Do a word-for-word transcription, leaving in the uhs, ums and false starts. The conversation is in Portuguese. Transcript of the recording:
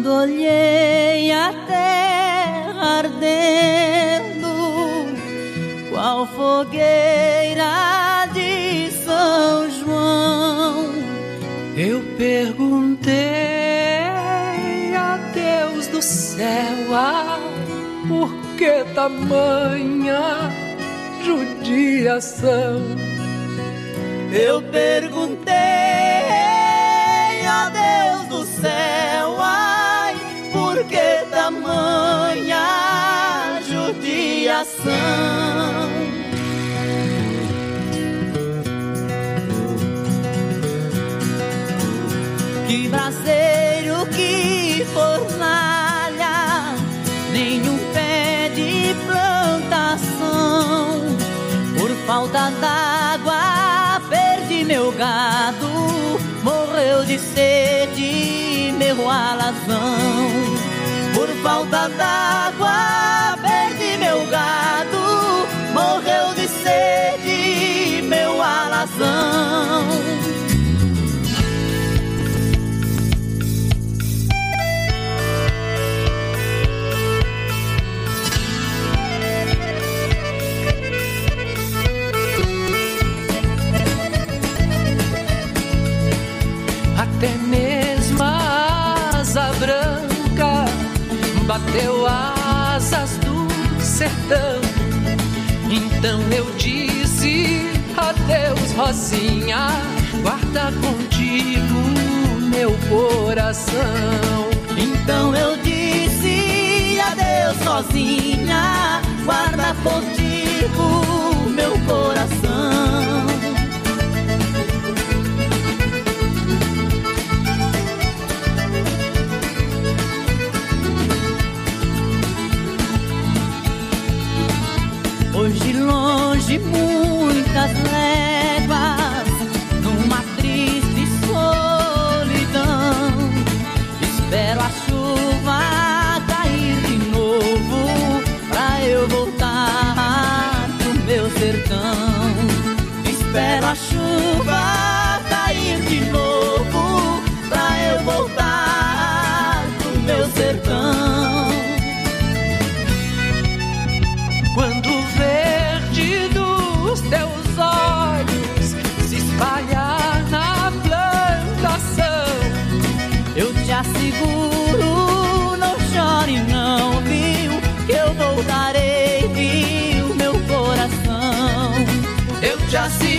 Quando olhei a terra ardendo, qual fogueira de São João, eu perguntei a Deus do céu, ah, por que tamanha judiação? Eu perguntei a Deus do céu, ai, por que tamanha judiação? Que braseiro, que fornalha, nenhum pé de plantação. Por falta d'água perdi meu gado, morreu de sede meu alazão. Por falta d'água perdi meu gado, morreu de sede meu alazão. Até mesmo a asa branca bateu asas do sertão. Então eu disse adeus, Rosinha, guarda contigo meu coração. Então eu disse adeus, Rosinha, guarda contigo meu coração. Hoje longe muitas léguas, numa triste solidão, espero a chuva cair de novo, pra eu voltar pro meu sertão. Espero a chuva cair de novo, pra eu voltar pro meu sertão. Quando o verde dos teus olhos se espalhar na plantação, eu te asseguro, não chore não, viu, que eu voltarei, viu, meu coração. eu te asseguro.